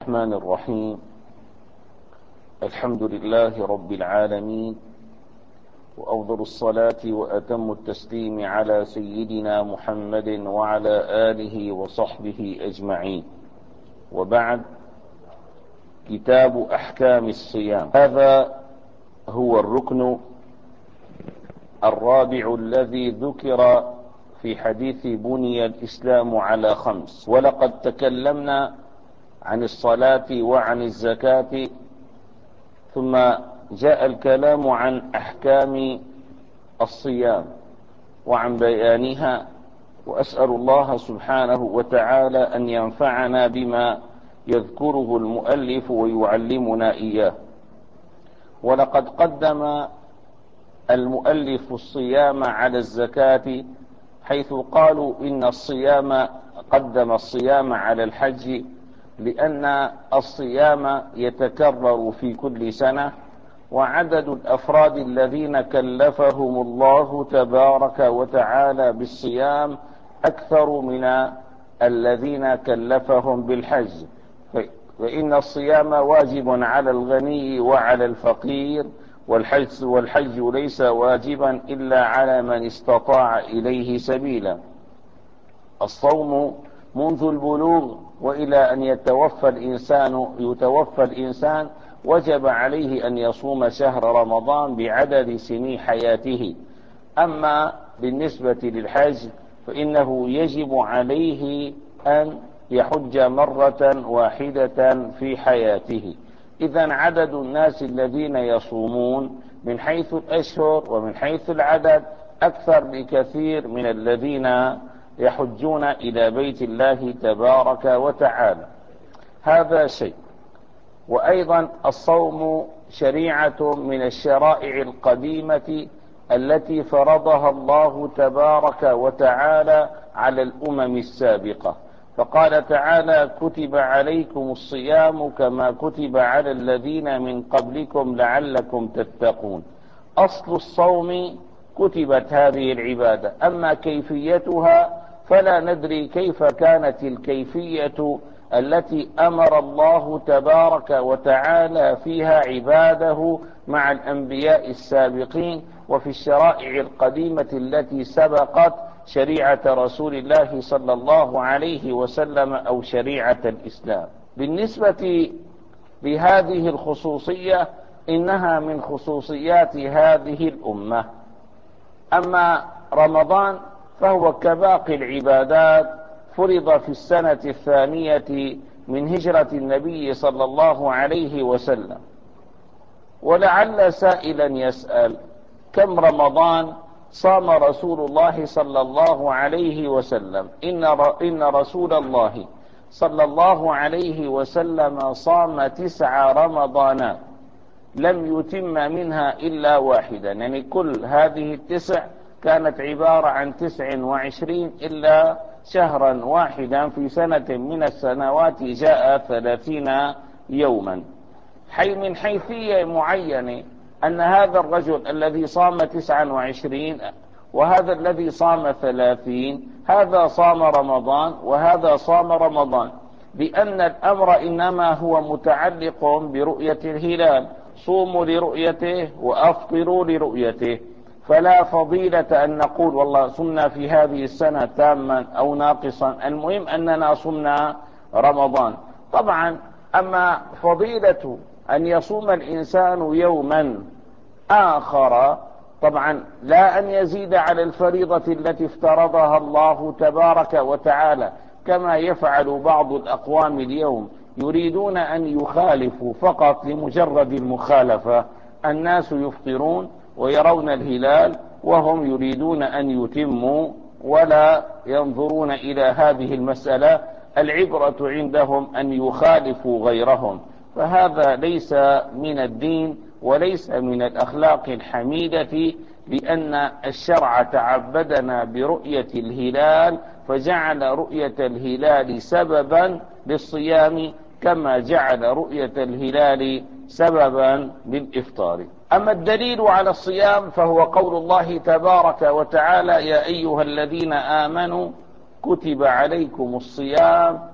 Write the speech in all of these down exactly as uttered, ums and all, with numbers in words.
الرحمن الرحيم. الحمد لله رب العالمين، وأفضل الصلاة وأتم التسليم على سيدنا محمد وعلى آله وصحبه أجمعين، وبعد. كتاب أحكام الصيام، هذا هو الركن الرابع الذي ذكر في حديث بني الإسلام على خمس، ولقد تكلمنا عن الصلاة وعن الزكاة، ثم جاء الكلام عن أحكام الصيام وعن بيانها، وأسأل الله سبحانه وتعالى أن ينفعنا بما يذكره المؤلف ويعلمنا إياه. ولقد قدم المؤلف الصيام على الزكاة، حيث قالوا إن الصيام قدم الصيام على الحج، لأن الصيام يتكرر في كل سنة، وعدد الأفراد الذين كلفهم الله تبارك وتعالى بالصيام أكثر من الذين كلفهم بالحج، فإن الصيام واجب على الغني وعلى الفقير، والحج, والحج ليس واجبا إلا على من استطاع إليه سبيلا. الصوم منذ البلوغ وإلى أن يتوفى الإنسان يتوفى الإنسان وجب عليه أن يصوم شهر رمضان بعدد سنين حياته. أما بالنسبة للحج فإنه يجب عليه أن يحج مرة واحدة في حياته. إذن عدد الناس الذين يصومون من حيث الأشهر ومن حيث العدد أكثر بكثير من الذين يحجون إلى بيت الله تبارك وتعالى. هذا شيء. وأيضا الصوم شريعة من الشرائع القديمة التي فرضها الله تبارك وتعالى على الأمم السابقة، فقال تعالى: كتب عليكم الصيام كما كتب على الذين من قبلكم لعلكم تتقون. أصل الصوم كتبت هذه العبادة، أما كيفيتها فلا ندري كيف كانت الكيفية التي أمر الله تبارك وتعالى فيها عباده مع الأنبياء السابقين، وفي الشرائع القديمة التي سبقت شريعة رسول الله صلى الله عليه وسلم أو شريعة الإسلام. بالنسبة لهذه الخصوصية إنها من خصوصيات هذه الأمة. أما رمضان فهو كباقي العبادات، فرض في السنة الثانية من هجرة النبي صلى الله عليه وسلم. ولعل سائلا يسأل: كم رمضان صام رسول الله صلى الله عليه وسلم؟ إن, إن رسول الله صلى الله عليه وسلم صام تسع رمضانات لم يتم منها إلا واحدا، يعني كل هذه التسع كانت عبارة عن تسع وعشرين إلا شهرا واحدا في سنة من السنوات جاء ثلاثين يوما. حي من حيثية معينة أن هذا الرجل الذي صام تسعا وعشرين وهذا الذي صام ثلاثين، هذا صام رمضان وهذا صام رمضان، لأن الأمر إنما هو متعلق برؤية الهلال. صوموا لرؤيته وأفطروا لرؤيته، فلا فضيلة أن نقول والله صمنا في هذه السنة تاما أو ناقصا، المهم أننا صمنا رمضان. طبعا أما فضيلة أن يصوم الإنسان يوما آخر، طبعا لا أن يزيد على الفريضة التي افترضها الله تبارك وتعالى، كما يفعل بعض الأقوام اليوم، يريدون أن يخالفوا فقط لمجرد المخالفة. الناس يفطرون ويرون الهلال وهم يريدون أن يتموا ولا ينظرون إلى هذه المسألة. العبرة عندهم أن يخالفوا غيرهم، فهذا ليس من الدين وليس من الأخلاق الحميدة، لأن الشرع تعبدنا برؤية الهلال، فجعل رؤية الهلال سببا للصيام كما جعل رؤية الهلال سببا للإفطار. أما الدليل على الصيام فهو قول الله تبارك وتعالى: يا أيها الذين آمنوا كتب عليكم الصيام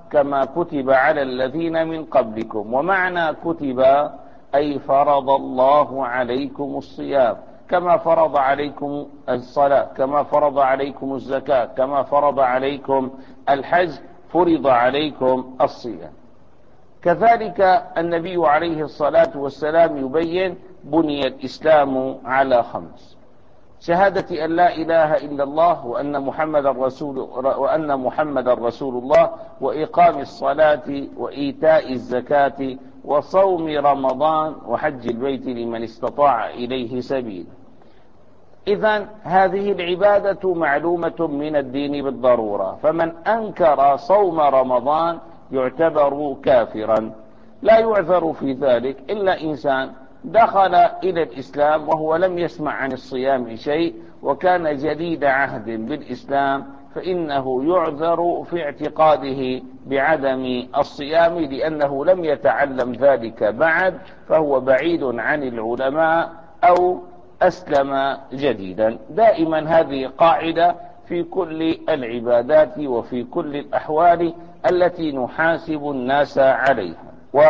كما كتب على الذين من قبلكم. ومعنى كتب أي فرض الله عليكم الصيام كما فرض عليكم الصلاة، كما فرض عليكم الزكاة، كما فرض عليكم الحج، فرض عليكم الصيام. كذلك النبي عليه الصلاة والسلام يبين بني الإسلام على خمس: شهادة أن لا إله إلا الله وأن محمد رسول وأن محمد رسول الله، وإقام الصلاة، وإيتاء الزكاة، وصوم رمضان، وحج البيت لمن استطاع إليه سبيلا. إذن هذه العبادة معلومة من الدين بالضرورة، فمن أنكر صوم رمضان يعتبر كافرا. لا يعذر في ذلك إلا إنسان دخل إلى الإسلام وهو لم يسمع عن الصيام شيء وكان جديد عهد بالإسلام، فإنه يعذر في اعتقاده بعدم الصيام لأنه لم يتعلم ذلك بعد، فهو بعيد عن العلماء أو أسلم جديدا. دائما هذه قاعدة في كل العبادات وفي كل الأحوال التي نحاسب الناس عليها.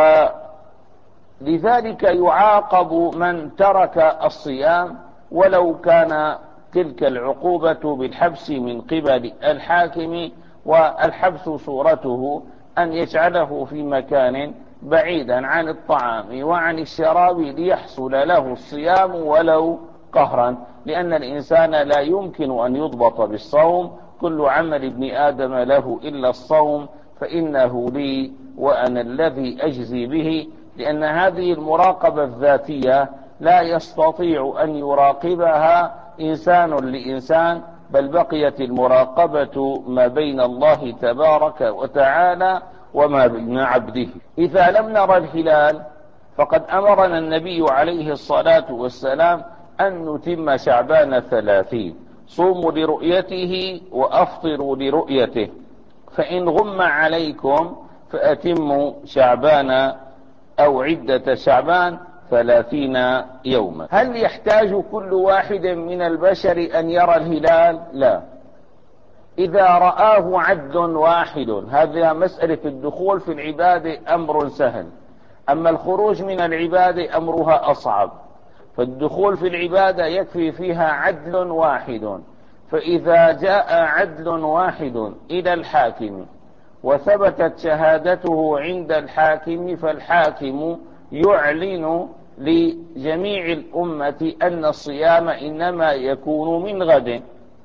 ولذلك يعاقب من ترك الصيام ولو كان تلك العقوبة بالحبس من قبل الحاكم، والحبس صورته أن يجعله في مكان بعيدا عن الطعام وعن الشراب ليحصل له الصيام ولو قهرا، لأن الإنسان لا يمكن أن يضبط بالصوم. كل عمل ابن آدم له إلا الصوم فإنه لي وأنا الذي أجزي به، لأن هذه المراقبة الذاتية لا يستطيع أن يراقبها إنسان لإنسان، بل بقيت المراقبة ما بين الله تبارك وتعالى وما بين عبده. إذا لم نرى الهلال فقد أمرنا النبي عليه الصلاة والسلام أن نتم شعبان ثلاثين: صوموا لرؤيته وأفطروا لرؤيته، فإن غم عليكم فأتموا شعبان أو عدة شعبان ثلاثين يوما. هل يحتاج كل واحد من البشر أن يرى الهلال؟ لا. إذا رآه عدل واحد، هذا مسألة الدخول في العبادة أمر سهل، أما الخروج من العبادة أمرها أصعب. فالدخول في العبادة يكفي فيها عدل واحد، فإذا جاء عدل واحد إلى الحاكم وثبتت شهادته عند الحاكم، فالحاكم يعلن لجميع الأمة أن الصيام إنما يكون من غد.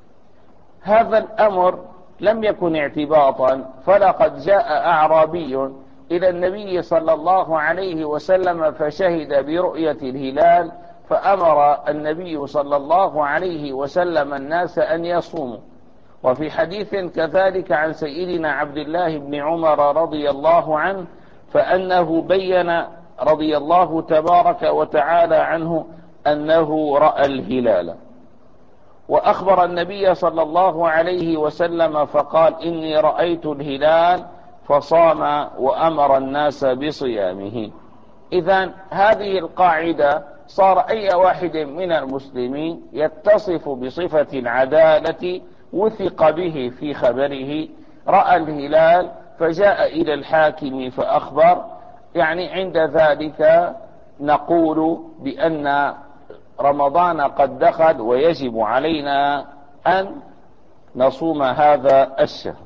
هذا الأمر لم يكن اعتباطا، فلقد جاء أعرابي إلى النبي صلى الله عليه وسلم فشهد برؤية الهلال، فأمر النبي صلى الله عليه وسلم الناس أن يصوموا. وفي حديث كذلك عن سيدنا عبد الله بن عمر رضي الله عنه فأنه بين رضي الله تبارك وتعالى عنه أنه رأى الهلال، وأخبر النبي صلى الله عليه وسلم فقال: إني رأيت الهلال، فصام وأمر الناس بصيامه. إذن هذه القاعدة صار أي واحد من المسلمين يتصف بصفة العدالة وثق به في خبره، رأى الهلال فجاء إلى الحاكم فأخبر، يعني عند ذلك نقول بأن رمضان قد دخل ويجب علينا أن نصوم هذا الشهر.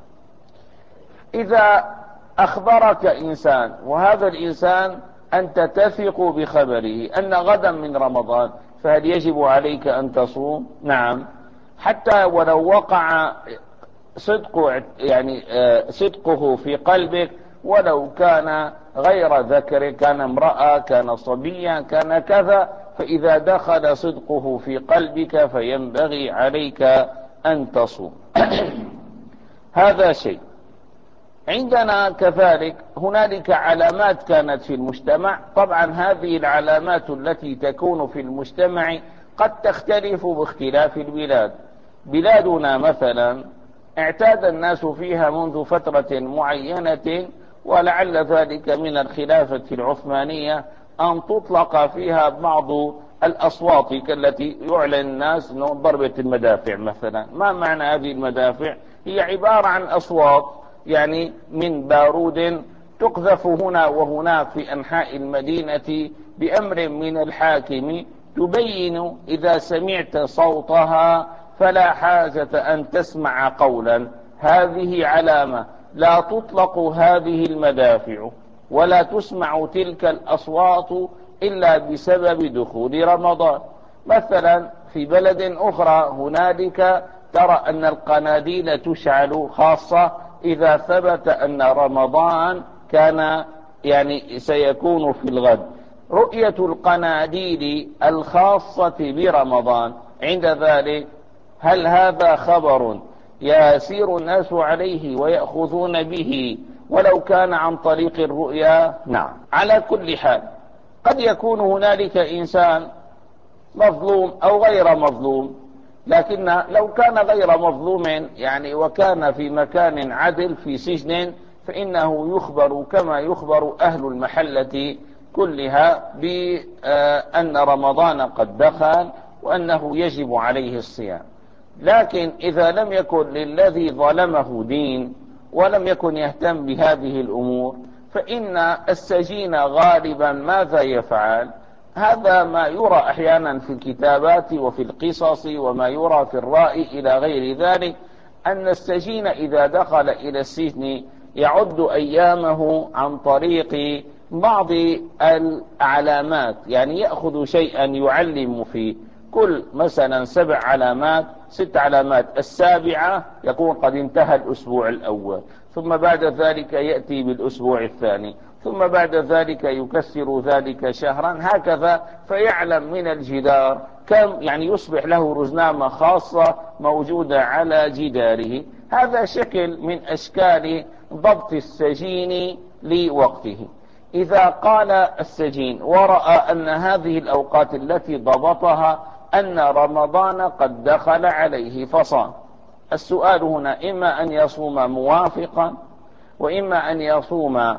إذا أخبرك إنسان وهذا الإنسان أنت تثق بخبره أن غدا من رمضان، فهل يجب عليك أن تصوم؟ نعم، حتى ولو وقع صدق يعني صدقه في قلبك، ولو كان غير ذكر، كان امرأة، كان صبيا، كان كذا، فإذا دخل صدقه في قلبك فينبغي عليك أن تصوم. هذا شيء. عندنا كذلك هنالك علامات كانت في المجتمع، طبعا هذه العلامات التي تكون في المجتمع قد تختلف باختلاف البلاد. بلادنا مثلا اعتاد الناس فيها منذ فترة معينة، ولعل ذلك من الخلافة العثمانية، أن تطلق فيها بعض الأصوات كالتي يعلن الناس ضربة المدافع مثلا. ما معنى هذه المدافع؟ هي عبارة عن أصوات يعني من بارود تقذف هنا وهناك في أنحاء المدينة بأمر من الحاكم تبين إذا سمعت صوتها فلا حاجة أن تسمع قولا. هذه علامة لا تطلق هذه المدافع ولا تسمع تلك الأصوات إلا بسبب دخول رمضان. مثلا في بلد أخرى هنالك ترى أن القناديل تشعل خاصة إذا ثبت أن رمضان كان يعني سيكون في الغد. رؤية القناديل الخاصة برمضان عند ذلك هل هذا خبر يسير الناس عليه ويأخذون به ولو كان عن طريق الرؤيا؟ نعم. على كل حال قد يكون هنالك إنسان مظلوم أو غير مظلوم، لكن لو كان غير مظلوم يعني وكان في مكان عدل في سجن فإنه يخبر كما يخبر أهل المحلة كلها بأن رمضان قد دخل وأنه يجب عليه الصيام. لكن إذا لم يكن للذي ظلمه دين ولم يكن يهتم بهذه الأمور فإن السجين غالبا ماذا يفعل؟ هذا ما يرى أحيانا في الكتابات وفي القصص وما يرى في الرأي إلى غير ذلك، أن السجين إذا دخل إلى السجن يعد أيامه عن طريق بعض العلامات، يعني يأخذ شيئا يعلم فيه كل مثلا سبع علامات ست علامات، السابعة يكون قد انتهى الأسبوع الأول، ثم بعد ذلك يأتي بالأسبوع الثاني، ثم بعد ذلك يكسر ذلك شهرا، هكذا فيعلم من الجدار كم يعني يصبح له رزنامة خاصة موجودة على جداره. هذا شكل من أشكال ضبط السجين لوقته. إذا قال السجين ورأى أن هذه الأوقات التي ضبطها أن رمضان قد دخل عليه فصام، السؤال هنا إما أن يصوم موافقا وإما أن يصوم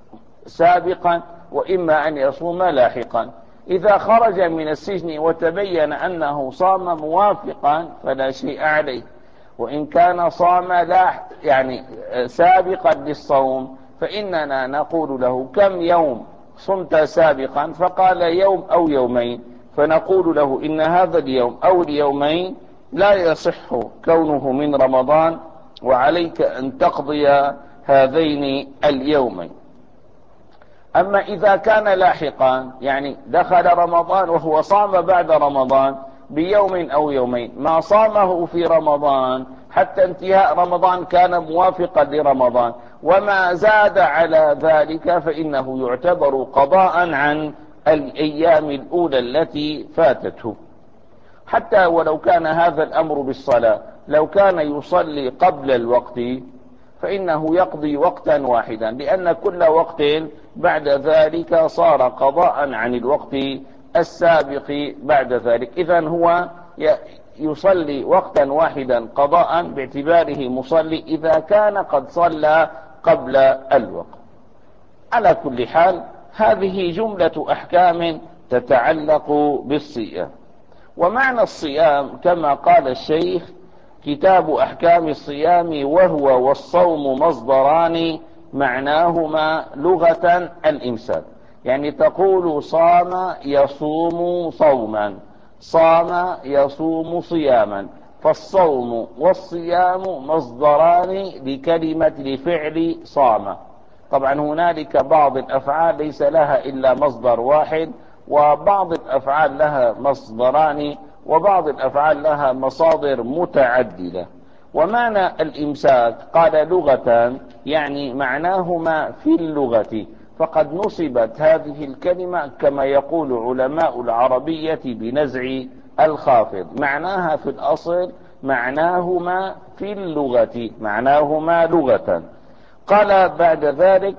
سابقا وإما أن يصوم لاحقا. إذا خرج من السجن وتبين أنه صام موافقا فلا شيء عليه، وإن كان صام لاح يعني سابقا للصوم فإننا نقول له كم يوم صمت سابقا؟ فقال يوم أو يومين، فنقول له إن هذا اليوم أو اليومين لا يصح كونه من رمضان وعليك أن تقضي هذين اليومين. أما إذا كان لاحقا يعني دخل رمضان وهو صام بعد رمضان بيوم أو يومين، ما صامه في رمضان حتى انتهاء رمضان كان موافقا لرمضان، وما زاد على ذلك فإنه يعتبر قضاء عن الأيام الأولى التي فاتته. حتى ولو كان هذا الأمر بالصلاة، لو كان يصلي قبل الوقت فإنه يقضي وقتا واحدا، لأن كل وقت بعد ذلك صار قضاء عن الوقت السابق بعد ذلك. إذن هو يصلي وقتا واحدا قضاء باعتباره مصلي إذا كان قد صلى قبل الوقت. على كل حال هذه جملة أحكام تتعلق بالصيام. ومعنى الصيام كما قال الشيخ كتاب أحكام الصيام وهو والصوم مصدران معناهما لغة الإمساك، يعني تقول صام يصوم صوما، صام يصوم صياما، فالصوم والصيام مصدران لكلمة لفعل صام. طبعا هنالك بعض الأفعال ليس لها إلا مصدر واحد، وبعض الأفعال لها مصدران، وبعض الأفعال لها مصادر متعددة. ومعنى الإمساك قال لغة يعني معناهما في اللغة، فقد نصبت هذه الكلمة كما يقول علماء العربية بنزع الخافض، معناها في الأصل معناهما في اللغة، معناهما لغة. قال بعد ذلك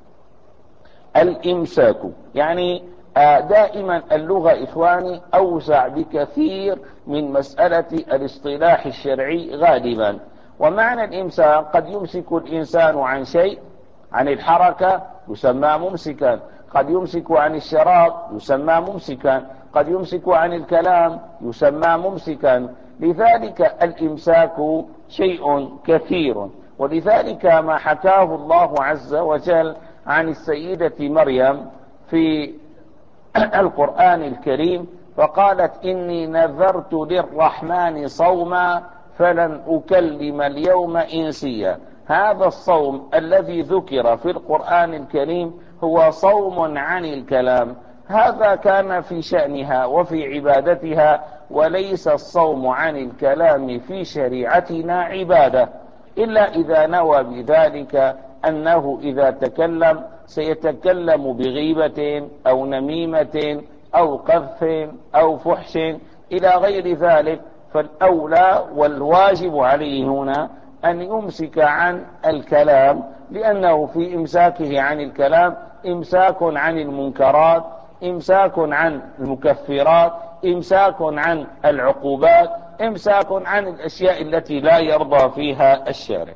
الإمساك، يعني دائما اللغة إخواني أوسع بكثير من مسألة الاصطلاح الشرعي غالبا. ومعنى الإمساك قد يمسك الإنسان عن شيء، عن الحركة يسمى ممسكا، قد يمسك عن الشراب يسمى ممسكا، قد يمسك عن الكلام يسمى ممسكا. لذلك الإمساك شيء كثير، ولذلك ما حكاه الله عز وجل عن السيدة مريم في القرآن الكريم، فقالت إني نذرت للرحمن صوما فلن أكلم اليوم إنسيا. هذا الصوم الذي ذكر في القرآن الكريم هو صوم عن الكلام، هذا كان في شأنها وفي عبادتها، وليس الصوم عن الكلام في شريعتنا عبادة، إلا إذا نوى بذلك أنه إذا تكلم سيتكلم بغيبة أو نميمة أو قذف أو فحش إلى غير ذلك، فالأولى والواجب عليه هنا أن يمسك عن الكلام، لأنه في إمساكه عن الكلام إمساك عن المنكرات، إمساك عن المكفرات، إمساك عن العقوبات، إمساك عن الأشياء التي لا يرضى فيها الشارع.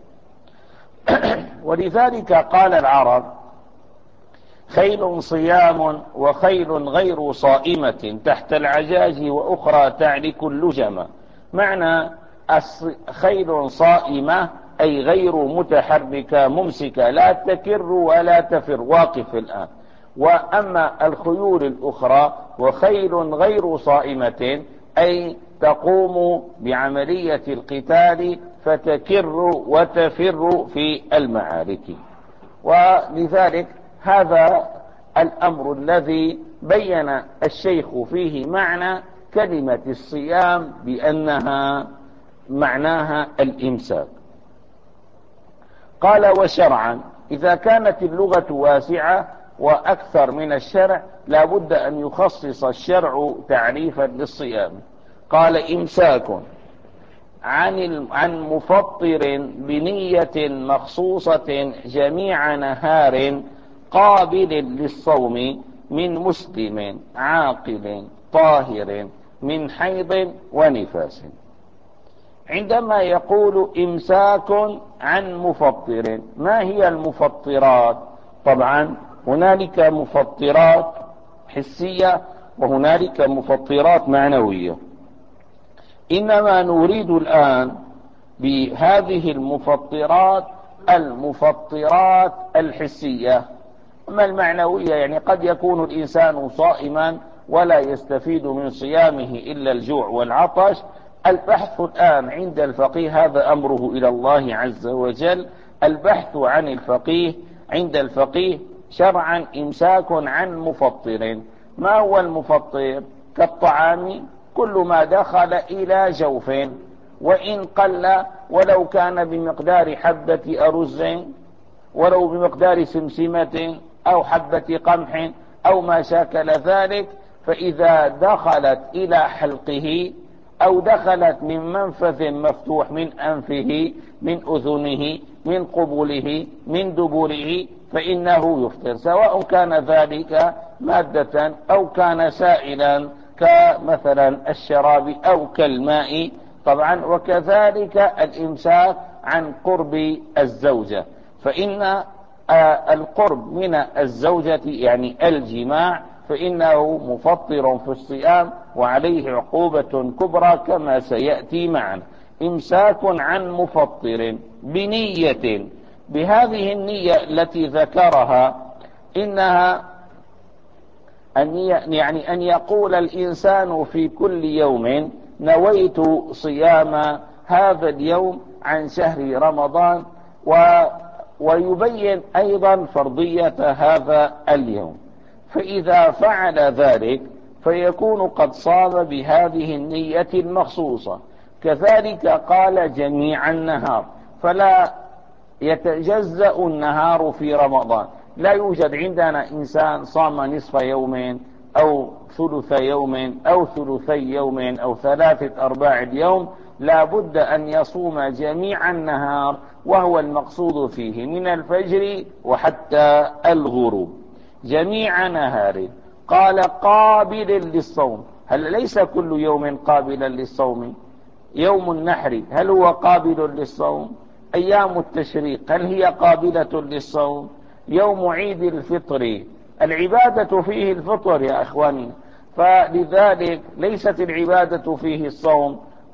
ولذلك قال العرب: خيل صيام وخيل غير صائمة تحت العجاج وأخرى تعلك اللجم. معنى خيل صائمة أي غير متحركة ممسكة، لا تكر ولا تفر، واقف الآن. وأما الخيول الأخرى وخيل غير صائمة أي تقوم بعملية القتال فتكر وتفر في المعارك. ولذلك هذا الأمر الذي بين الشيخ فيه معنى كلمة الصيام بأنها معناها الإمساك. قال: وشرعا، إذا كانت اللغة واسعة وأكثر من الشرع لا بد أن يخصص الشرع تعريفا للصيام. قال: إمساك عن عن مفطر بنية مخصوصة جميع نهار قابل للصوم من مسلم عاقل طاهر من حيض ونفاس. عندما يقول إمساك عن مفطر، ما هي المفطرات؟ طبعا هنالك مفطرات حسية وهنالك مفطرات معنوية، إنما نريد الآن بهذه المفطرات المفطرات الحسية. أما المعنوية يعني قد يكون الإنسان صائما ولا يستفيد من صيامه إلا الجوع والعطش. البحث الآن عند الفقيه هذا أمره إلى الله عز وجل، البحث عن الفقيه عند الفقيه شرعا إمساك عن مفطر. ما هو المفطر؟ كالطعام كل ما دخل إلى جوف وإن قل، ولو كان بمقدار حبة أرز ولو بمقدار سمسمة أو حبة قمح أو ما شاكل ذلك، فإذا دخلت إلى حلقه أو دخلت من منفذ مفتوح من أنفه من أذنه من قبله من دبره فإنه يفطر، سواء كان ذلك مادة أو كان سائلا كمثلا الشراب أو كالماء. طبعا وكذلك الإمساك عن قرب الزوجة، فإن القرب من الزوجة يعني الجماع فإنه مفطر في الصيام وعليه عقوبة كبرى كما سيأتي معنا. إمساك عن مفطر بنية، بهذه النية التي ذكرها إنها أن يعني أن يقول الإنسان في كل يوم نويت صيام هذا اليوم عن شهر رمضان، و ويبين أيضا فرضية هذا اليوم، فإذا فعل ذلك فيكون قد صام بهذه النية المخصوصة. كذلك قال جميع النهار، فلا يتجزأ النهار في رمضان، لا يوجد عندنا إنسان صام نصف يوم أو ثلث يوم أو ثلثي يوم أو ثلاثة أرباع اليوم، لا بد أن يصوم جميع النهار، وهو المقصود فيه من الفجر وحتى الغروب جميع نهار. قال قابل للصوم، هل ليس كل يوم قابلا للصوم؟ يوم النحر هل هو قابل للصوم؟ أيام التشريق هل هي قابلة للصوم؟ يوم عيد الفطر العبادة فيه الفطر يا أخواني، فلذلك ليست العبادة فيه الصوم.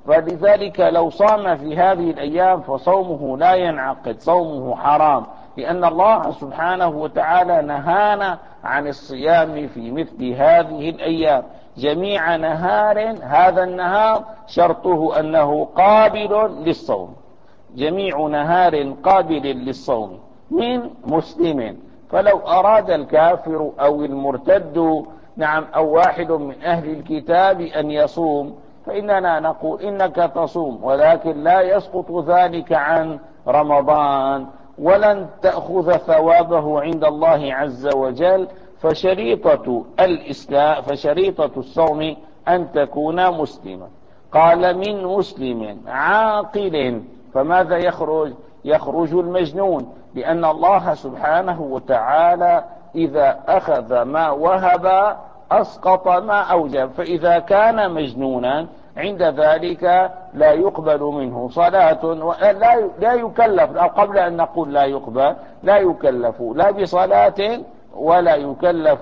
فلذلك لو صام في هذه الأيام فصومه لا ينعقد، صومه حرام، لأن الله سبحانه وتعالى نهانا عن الصيام في مثل هذه الأيام. جميع نهار، هذا النهار شرطه أنه قابل للصوم، جميع نهار قابل للصوم من مسلم. فلو أراد الكافر أو المرتد نعم أو واحد من أهل الكتاب أن يصوم فإننا نقول إنك تصوم، ولكن لا يسقط ذلك عن رمضان ولن تأخذ ثوابه عند الله عز وجل. فشريطة الإسلام فشريطة الصوم أن تكون مسلما. قال من مسلم عاقل، فماذا يخرج؟ يخرج المجنون، لأن الله سبحانه وتعالى إذا أخذ ما وهب أسقط ما أوجب، فإذا كان مجنونا عند ذلك لا يقبل منه صلاة ولا لا يكلف، أو قبل أن نقول لا يقبل، لا يكلف لا بصلاة ولا يكلف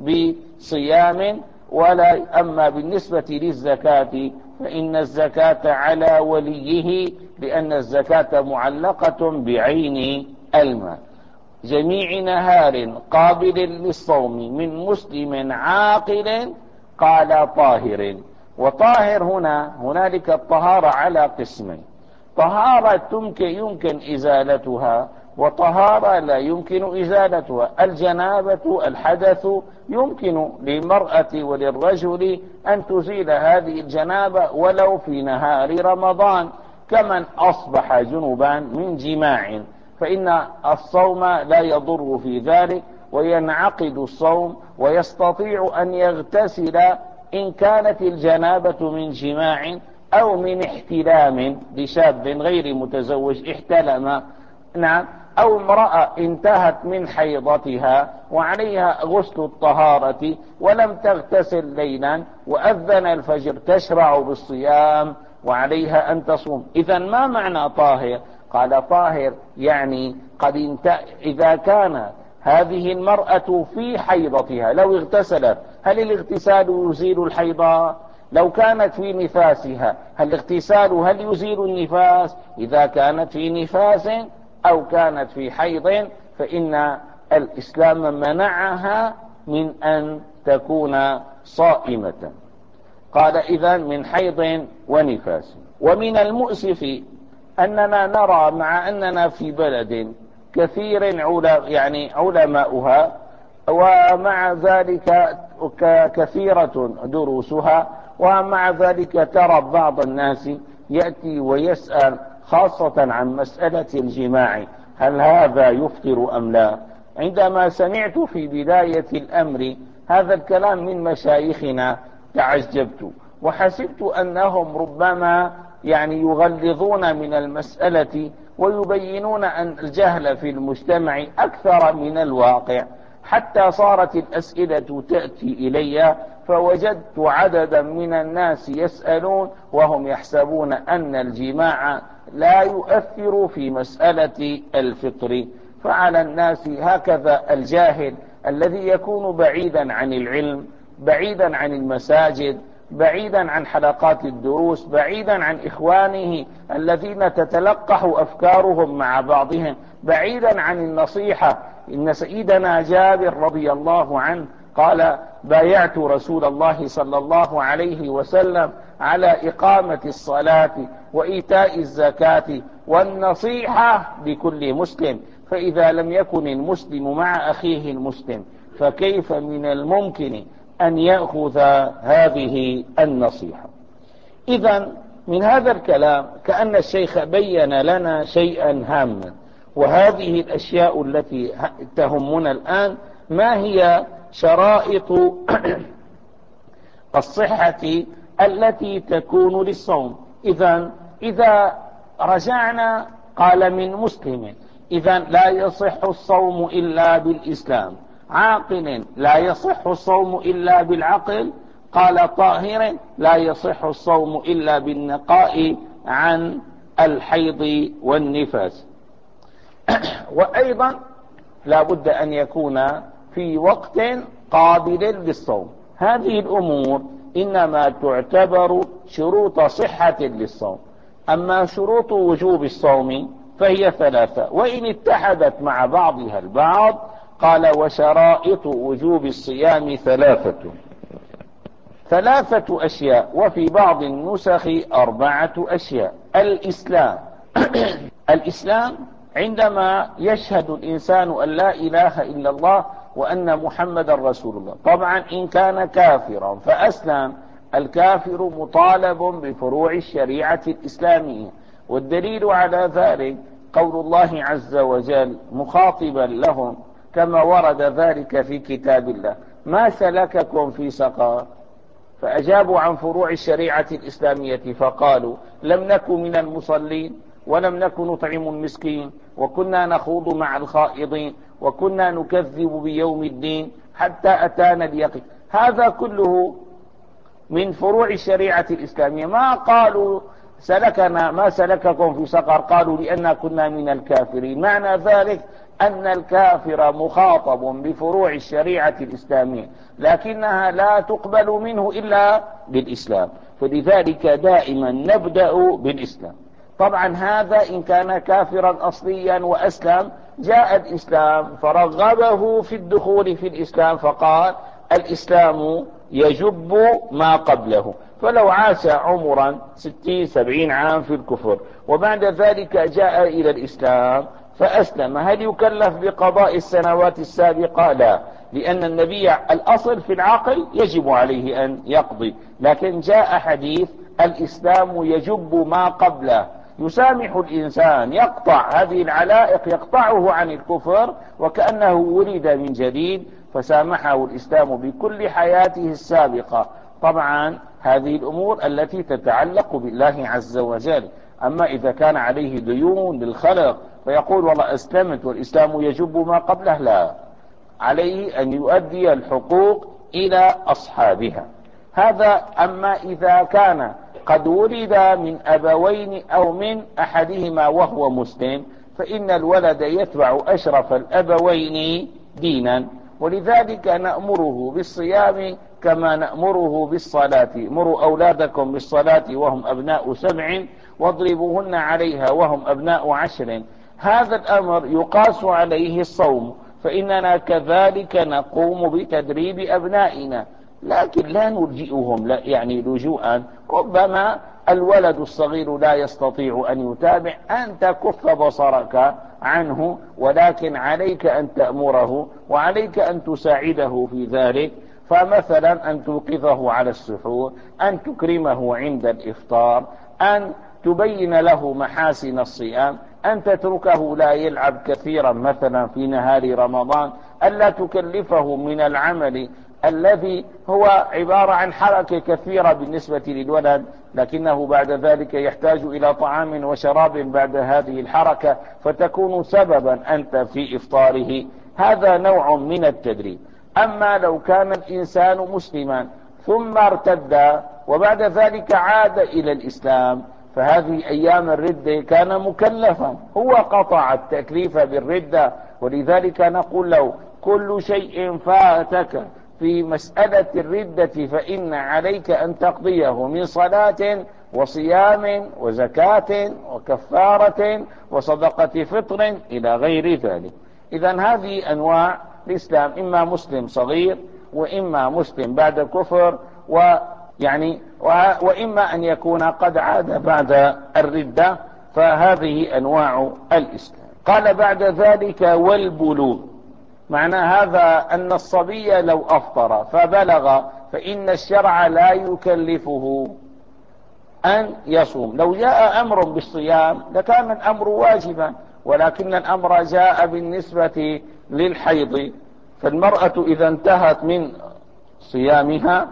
بصيام ولا. أما بالنسبة للزكاة فإن الزكاة على وليه، لأن الزكاة معلقة بعين المال. جميع نهار قابل للصوم من مسلم عاقل. قال طاهر. وطاهر هنا هنالك الطهارة على قسمين: طهارة تمكن يمكن إزالتها، وطهارة لا يمكن إزالتها. الجنابة الحدث يمكن للمرأة وللرجل أن تزيل هذه الجنابة ولو في نهار رمضان، كمن أصبح جنبا من جماع، فإن الصوم لا يضر في ذلك وينعقد الصوم، ويستطيع أن يغتسل إن كانت الجنابة من جماع أو من احتلام لشاب غير متزوج احتلم، نعم، أو امرأة انتهت من حيضتها وعليها غسل الطهارة ولم تغتسل ليلا وأذن الفجر تشرع بالصيام وعليها أن تصوم. إذا ما معنى طاهر؟ قال طاهر يعني قد انت... إذا كان هذه المرأة في حيضتها لو اغتسلت، هل الاغتسال يزيل الحيض؟ لو كانت في نفاسها هل الاغتسال هل يزيل النفاس؟ إذا كانت في نفاس أو كانت في حيض فإن الإسلام منعها من أن تكون صائمة. قال إذن من حيض ونفاس. ومن المؤسف أننا نرى مع أننا في بلد كثير يعني علماؤها ومع ذلك كثيرة دروسها، ومع ذلك ترى بعض الناس يأتي ويسأل خاصة عن مسألة الجماع هل هذا يفطر أم لا. عندما سمعت في بداية الأمر هذا الكلام من مشايخنا تعجبت، وحسبت أنهم ربما يعني يغلظون من المسألة ويبينون أن الجهل في المجتمع أكثر من الواقع، حتى صارت الأسئلة تأتي إلي فوجدت عددا من الناس يسألون وهم يحسبون أن الجماع لا يؤثر في مسألة الفطر. فعلى الناس هكذا الجاهل الذي يكون بعيدا عن العلم، بعيدا عن المساجد، بعيدا عن حلقات الدروس، بعيدا عن إخوانه الذين تتلقح أفكارهم مع بعضهم، بعيدا عن النصيحة. إن سيدنا جابر رضي الله عنه قال: بايعت رسول الله صلى الله عليه وسلم على إقامة الصلاة وإيتاء الزكاة والنصيحة لكل مسلم، فإذا لم يكن المسلم مع أخيه المسلم فكيف من الممكن أن يأخذ هذه النصيحة؟ إذن من هذا الكلام كأن الشيخ بين لنا شيئا هاما، وهذه الأشياء التي تهمنا الآن ما هي شرائط الصحة التي تكون للصوم. إذن إذا رجعنا قال من مسلم، إذن لا يصح الصوم إلا بالإسلام. عاقل لا يصح الصوم إلا بالعقل. قال طاهر لا يصح الصوم إلا بالنقاء عن الحيض والنفاس. وأيضا لا بد أن يكون في وقت قابل للصوم. هذه الأمور إنما تعتبر شروط صحة للصوم. أما شروط وجوب الصوم فهي ثلاثة، وإن اتحدت مع بعضها البعض قال وشرائط وجوب الصيام ثلاثة ثلاثة أشياء، وفي بعض النسخ أربعة أشياء. الإسلام الإسلام عندما يشهد الإنسان أن لا إله إلا الله وأن محمد رسول الله. طبعا إن كان كافرا فأسلم، الكافر مطالب بفروع الشريعة الإسلامية، والدليل على ذلك قول الله عز وجل مخاطبا لهم كما ورد ذلك في كتاب الله: ما سلككم في سقر؟ فأجابوا عن فروع الشريعة الإسلامية فقالوا: لم نكن من المصلين، ولم نكن نطعم المسكين، وكنا نخوض مع الخائضين، وكنا نكذب بيوم الدين حتى أتانا اليقين. هذا كله من فروع الشريعة الإسلامية. ما قالوا سلكنا ما سلككم في سقر، قالوا لأننا كنا من الكافرين. معنى ذلك أن الكافر مخاطب بفروع الشريعة الإسلامية، لكنها لا تقبل منه إلا بالإسلام، فلذلك دائما نبدأ بالإسلام. طبعا هذا إن كان كافرا أصليا وأسلم، جاء الإسلام فرغبه في الدخول في الإسلام فقال: الإسلام يجب ما قبله. فلو عاش عمرا ستين سبعين عام في الكفر وبعد ذلك جاء إلى الإسلام فأسلم، هل يكلف بقضاء السنوات السابقة؟ لا، لأن النبي الأصل في العقل يجب عليه أن يقضي، لكن جاء حديث الإسلام يجب ما قبله، يسامح الإنسان، يقطع هذه العلائق، يقطعه عن الكفر وكأنه ولد من جديد، فسامحه الإسلام بكل حياته السابقة. طبعا هذه الأمور التي تتعلق بالله عز وجل. أما إذا كان عليه ديون للخلق فيقول والله أسلمت والإسلام يجب ما قبله، لا، عليه أن يؤدي الحقوق إلى أصحابها. هذا. أما إذا كان قد ولد من أبوين أو من أحدهما وهو مسلم، فإن الولد يتبع أشرف الأبوين دينا، ولذلك نأمره بالصيام كما نأمره بالصلاة. مروا أولادكم بالصلاة وهم أبناء سبع واضربوهن عليها وهم أبناء عشر. هذا الأمر يقاس عليه الصوم، فإننا كذلك نقوم بتدريب أبنائنا، لكن لا نلجئهم لا يعني لجوءا. ربما الولد الصغير لا يستطيع أن يتابع، أنت كف بصرك عنه، ولكن عليك أن تأمره وعليك أن تساعده في ذلك. فمثلا أن توقظه على السحور، أن تكرمه عند الإفطار، أن تبين له محاسن الصيام، أن تتركه لا يلعب كثيرا مثلا في نهار رمضان، ألا تكلفه من العمل الذي هو عبارة عن حركة كثيرة بالنسبة للولد، لكنه بعد ذلك يحتاج إلى طعام وشراب بعد هذه الحركة، فتكون سببا أنت في إفطاره. هذا نوع من التدريب. أما لو كان الإنسان مسلما ثم ارتد وبعد ذلك عاد إلى الإسلام، فهذه أيام الردة كان مكلفا، هو قطع التكليف بالردة، ولذلك نقول له كل شيء فاتك في مسألة الردة فإن عليك أن تقضيه من صلاة وصيام وزكاة وكفارة وصدقة فطر إلى غير ذلك. إذن هذه أنواع الإسلام، إما مسلم صغير، وإما مسلم بعد كفر، ويعني وإما أن يكون قد عاد بعد الردة. فهذه أنواع الإسلام. قال بعد ذلك والبلوغ. معنى هذا أن الصبي لو أفطر فبلغ فإن الشرع لا يكلفه أن يصوم. لو جاء أمر بالصيام لكان الأمر واجبا، ولكن الأمر جاء بالنسبة للحيض، فالمرأة إذا انتهت من صيامها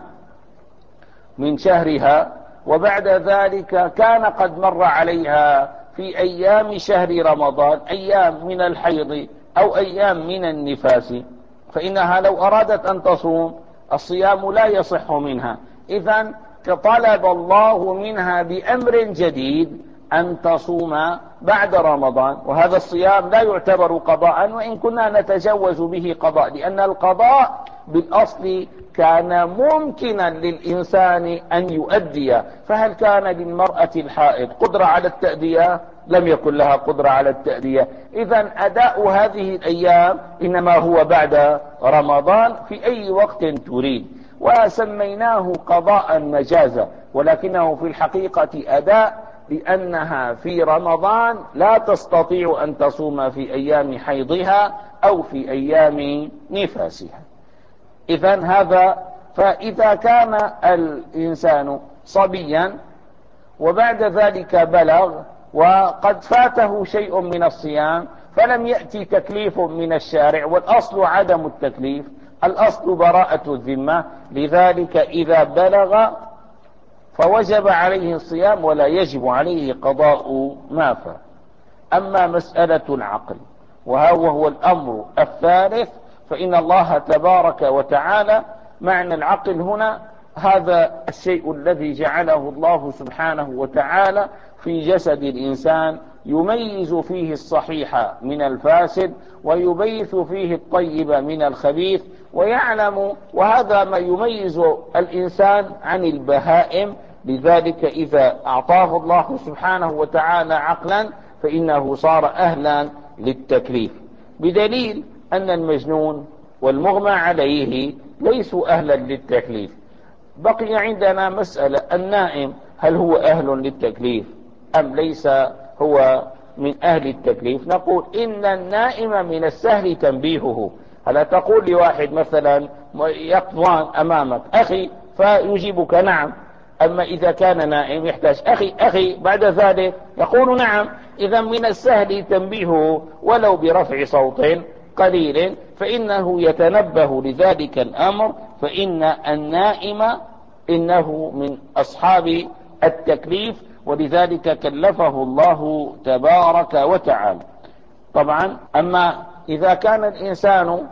من شهرها وبعد ذلك كان قد مر عليها في أيام شهر رمضان أيام من الحيض أو أيام من النفاس، فإنها لو أرادت أن تصوم الصيام لا يصح منها. إذن طلب الله منها بأمر جديد أن تصوم بعد رمضان، وهذا الصيام لا يعتبر قضاء، وإن كنا نتجوز به قضاء، لأن القضاء بالأصل كان ممكنا للإنسان أن يؤدي. فهل كان للمرأة الحائض قدرة على التأدية؟ لم يكن لها قدرة على التأدية. إذن أداء هذه الأيام إنما هو بعد رمضان في أي وقت تريد، وسميناه قضاء مجازا، ولكنه في الحقيقة أداء، لأنها في رمضان لا تستطيع أن تصوم في أيام حيضها أو في أيام نفاسها. إذن هذا. فإذا كان الإنسان صبيا وبعد ذلك بلغ وقد فاته شيء من الصيام فلم يأتي تكليف من الشارع، والأصل عدم التكليف، الأصل براءة الذمة، لذلك إذا بلغ فوجب عليه الصيام ولا يجب عليه قضاء ما فات. أما مسألة العقل وهو هو الأمر الثالث، فإن الله تبارك وتعالى، معنى العقل هنا هذا الشيء الذي جعله الله سبحانه وتعالى في جسد الإنسان يميز فيه الصحيح من الفاسد، ويبيث فيه الطيب من الخبيث، ويعلم، وهذا ما يميز الإنسان عن البهائم. لذلك إذا أعطاه الله سبحانه وتعالى عقلا فإنه صار أهلا للتكليف، بدليل أن المجنون والمغمى عليه ليسوا أهلا للتكليف. بقي عندنا مسألة: النائم هل هو أهل للتكليف أم ليس هو من أهل التكليف؟ نقول إن النائم من السهل تنبيهه. هل تقول لواحد مثلا يقظان أمامك أخي فيجيبك نعم، أما إذا كان نائم يحتاج أخي أخي بعد ذلك يقول نعم. إذا من السهل تنبيهه ولو برفع صوت قليل فإنه يتنبه لذلك الأمر، فإن النائم إنه من أصحاب التكليف، ولذلك كلفه الله تبارك وتعالى. طبعا أما إذا كان الإنسان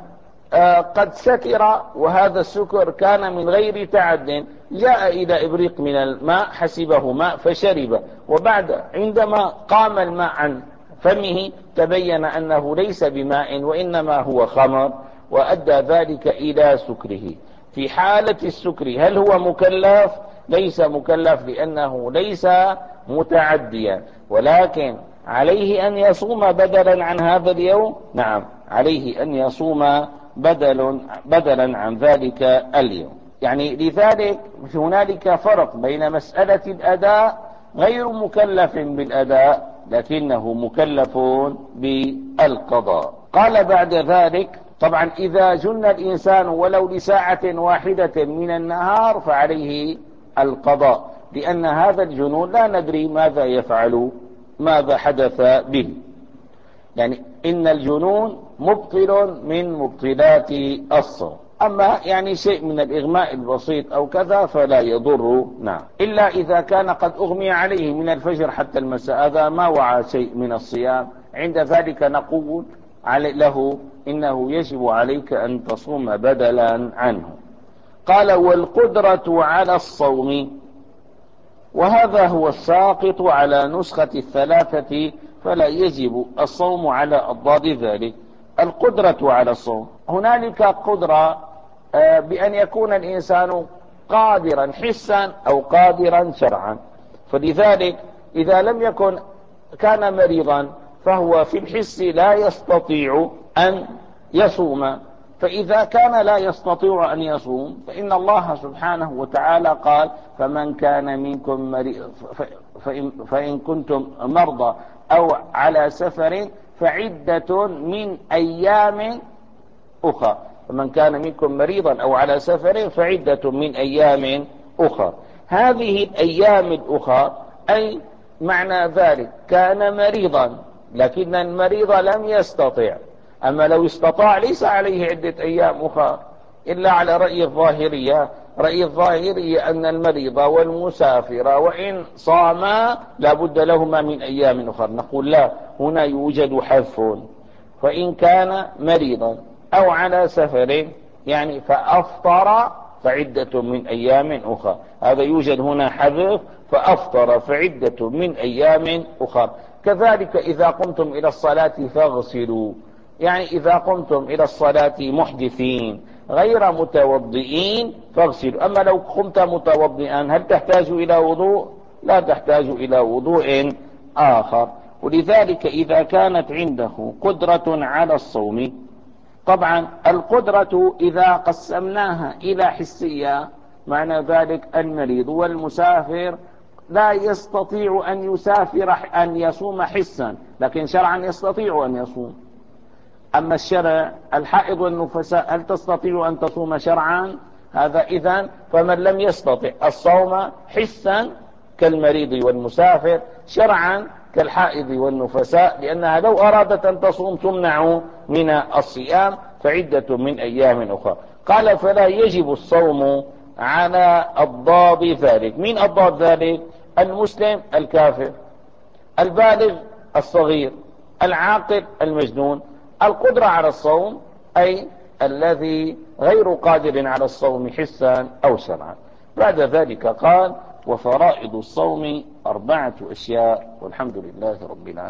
قد سكر وهذا السكر كان من غير تعد، جاء إلى إبريق من الماء حسبه ماء فشرب، وبعد عندما قام الماء عن فمه تبين أنه ليس بماء وإنما هو خمر، وأدى ذلك إلى سكره. في حالة السكر هل هو مكلف؟ ليس مكلف، لأنه ليس متعديا، ولكن عليه أن يصوم بدلا عن هذا اليوم. نعم، عليه أن يصوم بدل بدلا عن ذلك اليوم. يعني لذلك هنالك فرق بين مسألة الأداء، غير مكلف بالأداء لكنه مكلف بالقضاء. قال بعد ذلك: طبعا إذا جن الإنسان ولو لساعة واحدة من النهار فعليه القضاء، لأن هذا الجنون لا ندري ماذا يفعل، ماذا حدث به. يعني إن الجنون مبطل من مبطلات الصوم. أما يعني شيء من الإغماء البسيط أو كذا فلا يضر، نعم، إلا إذا كان قد أغمي عليه من الفجر حتى المساء، هذا ما وعى شيء من الصيام، عند ذلك نقول له إنه يجب عليك أن تصوم بدلا عنه. قال: والقدرة على الصوم، وهذا هو الساقط على نسخة الثلاثة، فلا يجب الصوم على أضداد ذلك. القدرة على الصوم، هنالك قدرة بأن يكون الإنسان قادرا حسا أو قادرا شرعا، فلذلك إذا لم يكن كان مريضا فهو في الحس لا يستطيع أن يصوم، فإذا كان لا يستطيع أن يصوم فإن الله سبحانه وتعالى قال: فمن كان منكم مريض فإن, فإن كنتم مرضى أو على سفر فعدة من أيام أخرى. فمن كان منكم مريضا أو على سفر فعدة من أيام أخرى. هذه الأيام الأخرى أي معنى ذلك كان مريضا لكن المريض لم يستطع، أما لو استطاع ليس عليه عدة أيام أخرى، إلا على رأي الظاهرية. رأي الظاهرية أن المريض والمسافر وإن صاما لابد لهما من أيام أخرى. نقول لا، هنا يوجد حذف، فإن كان مريضا أو على سفر يعني فأفطر فعدة من أيام أخرى، هذا يوجد هنا حذف، فأفطر فعدة من أيام أخرى. كذلك إذا قمتم إلى الصلاة فاغسلوا، يعني إذا قمتم إلى الصلاة محدثين غير متوضئين فاغسلوا. أما لو قمت متوضئا هل تحتاج إلى وضوء؟ لا تحتاج إلى وضوء آخر. ولذلك إذا كانت عنده قدرة على الصوم، طبعا القدرة إذا قسمناها إلى حسية معنى ذلك المريض والمسافر لا يستطيع أن يسافر أن يصوم حسا، لكن شرعا يستطيع أن يصوم. أما الشرع الحائض والنفساء هل تستطيع أن تصوم شرعا؟ هذا إذن فمن لم يستطع الصوم حسا كالمريض والمسافر، شرعا كالحائض والنفساء، لأنها لو أرادت أن تصوم تمنع من الصيام، فعدة من أيام أخرى. قال فلا يجب الصوم على الضاد ذلك. من الضاد ذلك؟ المسلم الكافر، البالغ الصغير، العاقل المجنون. القدرة على الصوم أي الذي غير قادر على الصوم حسا أو شرعا. بعد ذلك قال وفرائض الصوم أربعة أشياء، والحمد لله رب العالمين.